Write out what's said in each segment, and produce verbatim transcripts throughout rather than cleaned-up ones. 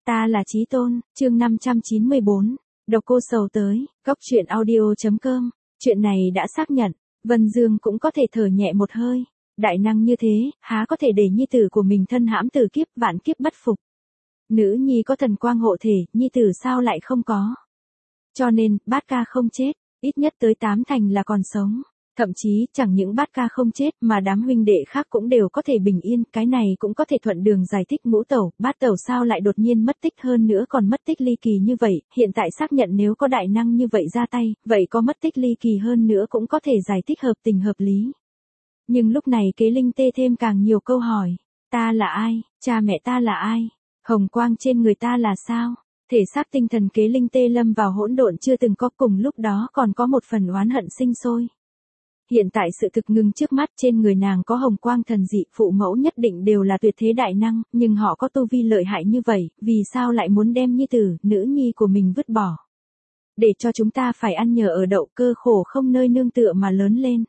Ta là Chí Tôn, chương năm trăm chín mươi bốn, độc cô sầu tới, góc truyện audio.com, chuyện này đã xác nhận, Vân Dương cũng có thể thở nhẹ một hơi, đại năng như thế, há có thể để nhi tử của mình thân hãm từ kiếp vạn kiếp bất phục. Nữ nhi có thần quang hộ thể, nhi tử sao lại không có. Cho nên, bát ca không chết, ít nhất tới tám thành là còn sống. Thậm chí, chẳng những bát ca không chết mà đám huynh đệ khác cũng đều có thể bình yên, cái này cũng có thể thuận đường giải thích ngũ tẩu, bát tẩu sao lại đột nhiên mất tích hơn nữa còn mất tích ly kỳ như vậy, hiện tại xác nhận nếu có đại năng như vậy ra tay, vậy có mất tích ly kỳ hơn nữa cũng có thể giải thích hợp tình hợp lý. Nhưng lúc này Kế Linh Tê thêm càng nhiều câu hỏi, ta là ai, cha mẹ ta là ai, hồng quang trên người ta là sao? Thể xác tinh thần Kế Linh Tê lâm vào hỗn độn chưa từng có, cùng lúc đó còn có một phần oán hận sinh sôi. Hiện tại sự thực ngừng trước mắt, trên người nàng có hồng quang thần dị, phụ mẫu nhất định đều là tuyệt thế đại năng, nhưng họ có tu vi lợi hại như vậy, vì sao lại muốn đem nhi tử, nữ nhi của mình vứt bỏ? Để cho chúng ta phải ăn nhờ ở đậu, cơ khổ không nơi nương tựa mà lớn lên.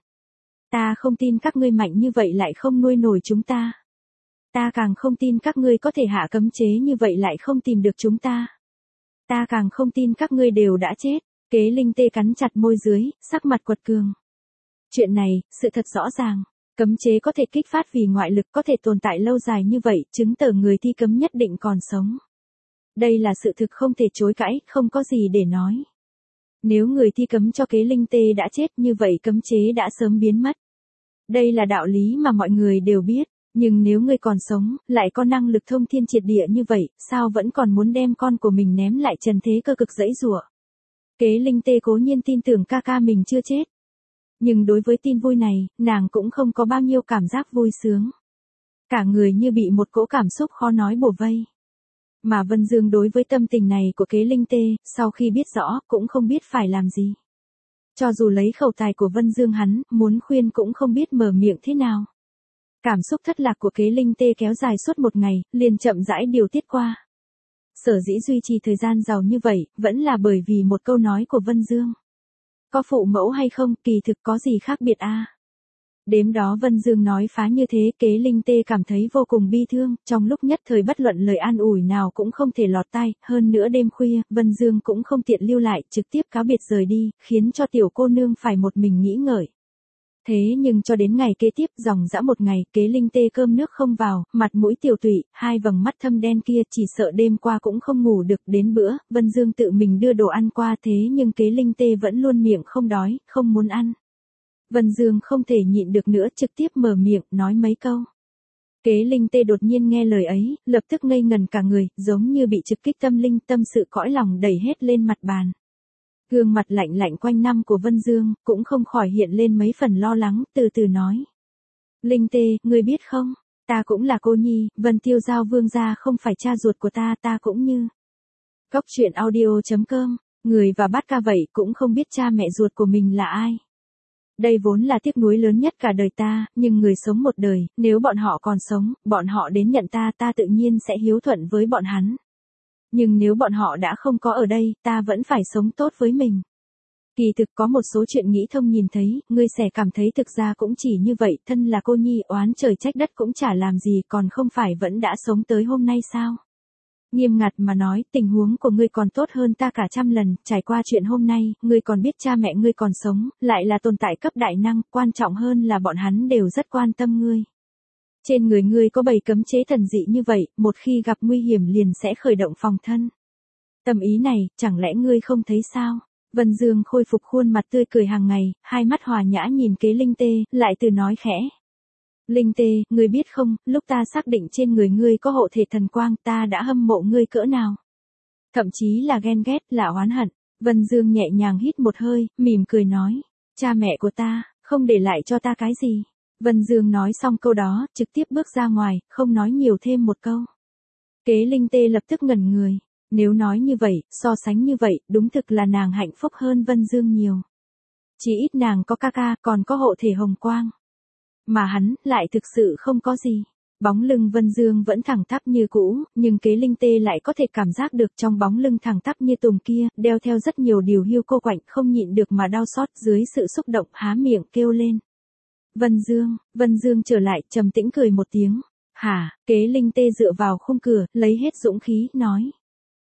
Ta không tin các ngươi mạnh như vậy lại không nuôi nổi chúng ta. Ta càng không tin các ngươi có thể hạ cấm chế như vậy lại không tìm được chúng ta. Ta càng không tin các ngươi đều đã chết. Kế Linh Tê cắn chặt môi dưới, sắc mặt quật cường. Chuyện này, sự thật rõ ràng, cấm chế có thể kích phát vì ngoại lực có thể tồn tại lâu dài như vậy, chứng tỏ người thi cấm nhất định còn sống. Đây là sự thực không thể chối cãi, không có gì để nói. Nếu người thi cấm cho Kế Linh Tê đã chết như vậy cấm chế đã sớm biến mất. Đây là đạo lý mà mọi người đều biết, nhưng nếu người còn sống, lại có năng lực thông thiên triệt địa như vậy, sao vẫn còn muốn đem con của mình ném lại trần thế cơ cực dãy rủa. Kế Linh Tê cố nhiên tin tưởng ca ca mình chưa chết. Nhưng đối với tin vui này, nàng cũng không có bao nhiêu cảm giác vui sướng. Cả người như bị một cỗ cảm xúc khó nói bủa vây. Mà Vân Dương đối với tâm tình này của Kế Linh Tê, sau khi biết rõ, cũng không biết phải làm gì. Cho dù lấy khẩu tài của Vân Dương hắn, muốn khuyên cũng không biết mở miệng thế nào. Cảm xúc thất lạc của Kế Linh Tê kéo dài suốt một ngày, liền chậm rãi điều tiết qua. Sở dĩ duy trì thời gian giàu như vậy, vẫn là bởi vì một câu nói của Vân Dương. Có phụ mẫu hay không, kỳ thực có gì khác biệt a? À? Đêm đó Vân Dương nói phá như thế, Kế Linh Tê cảm thấy vô cùng bi thương, trong lúc nhất thời bất luận lời an ủi nào cũng không thể lọt tai, hơn nữa đêm khuya, Vân Dương cũng không tiện lưu lại, trực tiếp cáo biệt rời đi, khiến cho tiểu cô nương phải một mình nghĩ ngợi. Thế nhưng cho đến ngày kế tiếp, dòng dã một ngày, Kế Linh Tê cơm nước không vào, mặt mũi tiều tụy, hai vầng mắt thâm đen kia chỉ sợ đêm qua cũng không ngủ được. Đến bữa, Vân Dương tự mình đưa đồ ăn qua, thế nhưng Kế Linh Tê vẫn luôn miệng không đói, không muốn ăn. Vân Dương không thể nhịn được nữa, trực tiếp mở miệng, nói mấy câu. Kế Linh Tê đột nhiên nghe lời ấy, lập tức ngây ngần cả người, giống như bị trực kích tâm linh, tâm sự cõi lòng đẩy hết lên mặt bàn. Gương mặt lạnh lạnh quanh năm của Vân Dương, cũng không khỏi hiện lên mấy phần lo lắng, từ từ nói. Linh Tê, ngươi biết không, ta cũng là cô nhi, Vân Tiêu Giao vương gia không phải cha ruột của ta, ta cũng như. Góc truyện audio.com, người và bát ca vậy cũng không biết cha mẹ ruột của mình là ai. Đây vốn là tiếc nuối lớn nhất cả đời ta, nhưng người sống một đời, nếu bọn họ còn sống, bọn họ đến nhận ta, ta tự nhiên sẽ hiếu thuận với bọn hắn. Nhưng nếu bọn họ đã không có ở đây, ta vẫn phải sống tốt với mình. Kỳ thực có một số chuyện nghĩ thông nhìn thấy, ngươi sẽ cảm thấy thực ra cũng chỉ như vậy, thân là cô nhi, oán trời trách đất cũng chả làm gì, còn không phải vẫn đã sống tới hôm nay sao? Nghiêm ngặt mà nói, tình huống của ngươi còn tốt hơn ta cả trăm lần, trải qua chuyện hôm nay, ngươi còn biết cha mẹ ngươi còn sống, lại là tồn tại cấp đại năng, quan trọng hơn là bọn hắn đều rất quan tâm ngươi. Trên người ngươi có bảy cấm chế thần dị như vậy, một khi gặp nguy hiểm liền sẽ khởi động phòng thân. Tâm ý này, chẳng lẽ ngươi không thấy sao? Vân Dương khôi phục khuôn mặt tươi cười hàng ngày, hai mắt hòa nhã nhìn Kế Linh Tê, lại từ nói khẽ. Linh Tê, ngươi biết không, lúc ta xác định trên người ngươi có hộ thể thần quang, ta đã hâm mộ ngươi cỡ nào. Thậm chí là ghen ghét, là oán hận. Vân Dương nhẹ nhàng hít một hơi, mỉm cười nói. Cha mẹ của ta, không để lại cho ta cái gì. Vân Dương nói xong câu đó, trực tiếp bước ra ngoài, không nói nhiều thêm một câu. Kế Linh Tê lập tức ngẩn người. Nếu nói như vậy, so sánh như vậy, đúng thực là nàng hạnh phúc hơn Vân Dương nhiều. Chỉ ít nàng có ca ca, còn có hộ thể hồng quang. Mà hắn, lại thực sự không có gì. Bóng lưng Vân Dương vẫn thẳng tắp như cũ, nhưng Kế Linh Tê lại có thể cảm giác được trong bóng lưng thẳng tắp như tùng kia, đeo theo rất nhiều điều hiu cô quạnh, không nhịn được mà đau xót, dưới sự xúc động há miệng kêu lên. Vân Dương, Vân Dương trở lại, trầm tĩnh cười một tiếng. Hả, Kế Linh Tê dựa vào khung cửa, lấy hết dũng khí, nói.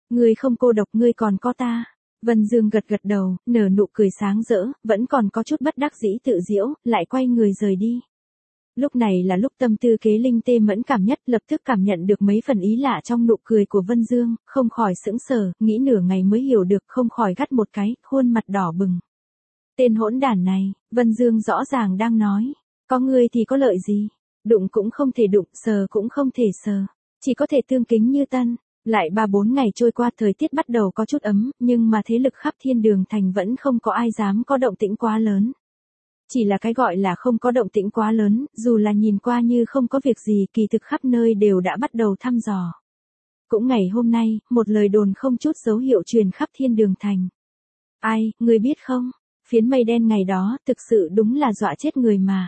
Ngươi không cô độc, ngươi còn có ta. Vân Dương gật gật đầu, nở nụ cười sáng rỡ, vẫn còn có chút bất đắc dĩ tự giễu, lại quay người rời đi. Lúc này là lúc tâm tư Kế Linh tê mẫn cảm nhất, lập tức cảm nhận được mấy phần ý lạ trong nụ cười của Vân Dương, không khỏi sững sờ, nghĩ nửa ngày mới hiểu được, không khỏi gắt một cái, khuôn mặt đỏ bừng. Tên hỗn đản này, Vân Dương rõ ràng đang nói, có ngươi thì có lợi gì, đụng cũng không thể đụng, sờ cũng không thể sờ, chỉ có thể tương kính như tân. Lại ba bốn ngày trôi qua, thời tiết bắt đầu có chút ấm, nhưng mà thế lực khắp Thiên Đường Thành vẫn không có ai dám có động tĩnh quá lớn. Chỉ là cái gọi là không có động tĩnh quá lớn, dù là nhìn qua như không có việc gì, kỳ thực khắp nơi đều đã bắt đầu thăm dò. Cũng ngày hôm nay, một lời đồn không chút dấu hiệu truyền khắp Thiên Đường Thành. Ai, người biết không? Phiến mây đen ngày đó, thực sự đúng là dọa chết người mà.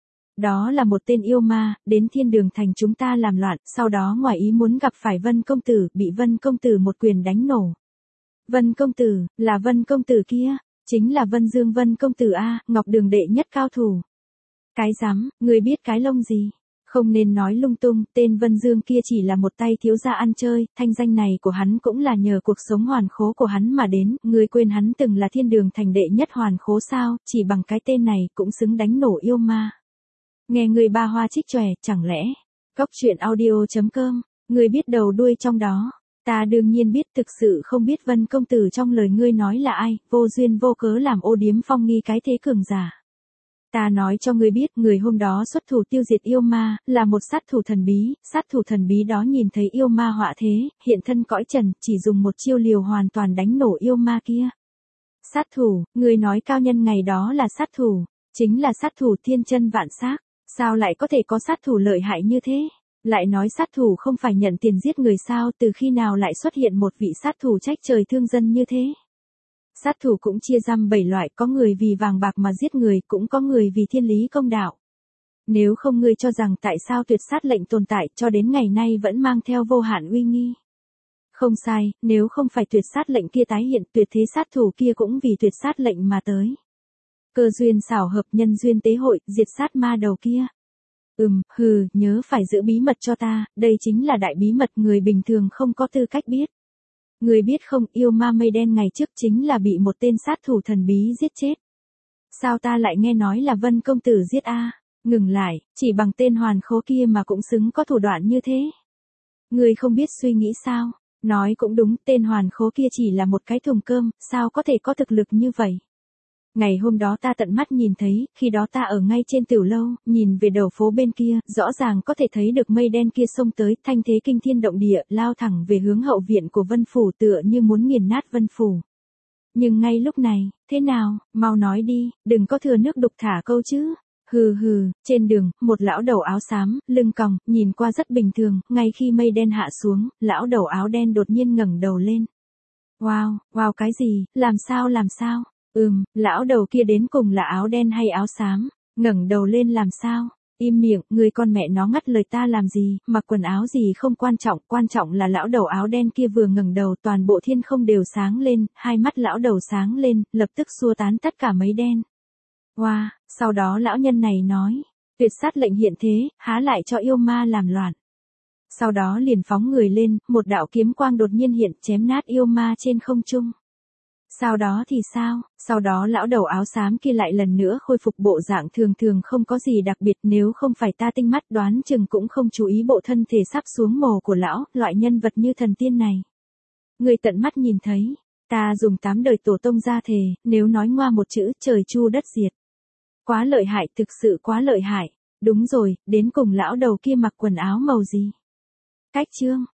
Đó là một tên yêu ma, đến Thiên Đường Thành chúng ta làm loạn, sau đó ngoài ý muốn gặp phải Vân Công Tử, bị Vân Công Tử một quyền đánh nổ. Vân Công Tử, là Vân Công Tử kia, chính là Vân Dương Vân Công Tử A, Ngọc Đường đệ nhất cao thủ. Cái rắm, người biết cái lông gì? Không nên nói lung tung, tên Vân Dương kia chỉ là một tay thiếu gia ăn chơi, thanh danh này của hắn cũng là nhờ cuộc sống hoàn khố của hắn mà đến, người quên hắn từng là Thiên Đường Thành đệ nhất hoàn khố sao, chỉ bằng cái tên này cũng xứng đánh nổ yêu ma. Nghe người ba hoa trích chòe, chẳng lẽ, Cóc Truyện Audio chấm com, người biết đầu đuôi trong đó. Ta đương nhiên biết, thực sự không biết Vân Công Tử trong lời ngươi nói là ai, vô duyên vô cớ làm ô điếm phong nghi cái thế cường giả. Ta nói cho ngươi biết, người hôm đó xuất thủ tiêu diệt yêu ma, là một sát thủ thần bí, sát thủ thần bí đó nhìn thấy yêu ma họa thế, hiện thân cõi trần, chỉ dùng một chiêu liều hoàn toàn đánh nổ yêu ma kia. Sát thủ, người nói cao nhân ngày đó là sát thủ, chính là sát thủ thiên chân vạn xác, sao lại có thể có sát thủ lợi hại như thế? Lại nói sát thủ không phải nhận tiền giết người sao, từ khi nào lại xuất hiện một vị sát thủ trách trời thương dân như thế? Sát thủ cũng chia răm bảy loại, có người vì vàng bạc mà giết người, cũng có người vì thiên lý công đạo. Nếu không ngươi cho rằng tại sao tuyệt sát lệnh tồn tại cho đến ngày nay vẫn mang theo vô hạn uy nghi? Không sai, nếu không phải tuyệt sát lệnh kia tái hiện, tuyệt thế sát thủ kia cũng vì tuyệt sát lệnh mà tới. Cơ duyên xảo hợp, nhân duyên tế hội, diệt sát ma đầu kia. Ừm, hừ, nhớ phải giữ bí mật cho ta, đây chính là đại bí mật người bình thường không có tư cách biết. Người biết không, yêu ma mây đen ngày trước chính là bị một tên sát thủ thần bí giết chết. Sao ta lại nghe nói là Vân Công Tử giết a? Ngừng lại, chỉ bằng tên hoàn khố kia mà cũng xứng có thủ đoạn như thế. Người không biết suy nghĩ sao? Nói cũng đúng, tên hoàn khố kia chỉ là một cái thùng cơm, sao có thể có thực lực như vậy? Ngày hôm đó ta tận mắt nhìn thấy, khi đó ta ở ngay trên tiểu lâu, nhìn về đầu phố bên kia, rõ ràng có thể thấy được mây đen kia xông tới, thanh thế kinh thiên động địa, lao thẳng về hướng hậu viện của Vân Phủ tựa như muốn nghiền nát Vân Phủ. Nhưng ngay lúc này, thế nào, mau nói đi, đừng có thừa nước đục thả câu chứ. Hừ hừ, trên đường, một lão đầu áo xám, lưng còng, nhìn qua rất bình thường, ngay khi mây đen hạ xuống, lão đầu áo đen đột nhiên ngẩng đầu lên. Wow, wow cái gì, làm sao làm sao? Ừm, lão đầu kia đến cùng là áo đen hay áo xám, ngẩng đầu lên làm sao? Im miệng, người con mẹ nó ngắt lời ta làm gì, mặc quần áo gì không quan trọng, quan trọng là lão đầu áo đen kia vừa ngẩng đầu toàn bộ thiên không đều sáng lên, hai mắt lão đầu sáng lên, lập tức xua tán tất cả mây đen. Wow, sau đó lão nhân này nói, tuyệt sát lệnh hiện thế, há lại cho yêu ma làm loạn. Sau đó liền phóng người lên, một đạo kiếm quang đột nhiên hiện chém nát yêu ma trên không trung. Sau đó thì sao, sau đó lão đầu áo xám kia lại lần nữa khôi phục bộ dạng thường thường không có gì đặc biệt, nếu không phải ta tinh mắt đoán chừng cũng không chú ý bộ thân thể sắp xuống mồ của lão, loại nhân vật như thần tiên này. Người tận mắt nhìn thấy, ta dùng tám đời tổ tông ra thề, nếu nói ngoa một chữ trời chu đất diệt. Quá lợi hại, thực sự quá lợi hại. Đúng rồi, đến cùng lão đầu kia mặc quần áo màu gì? Cách chương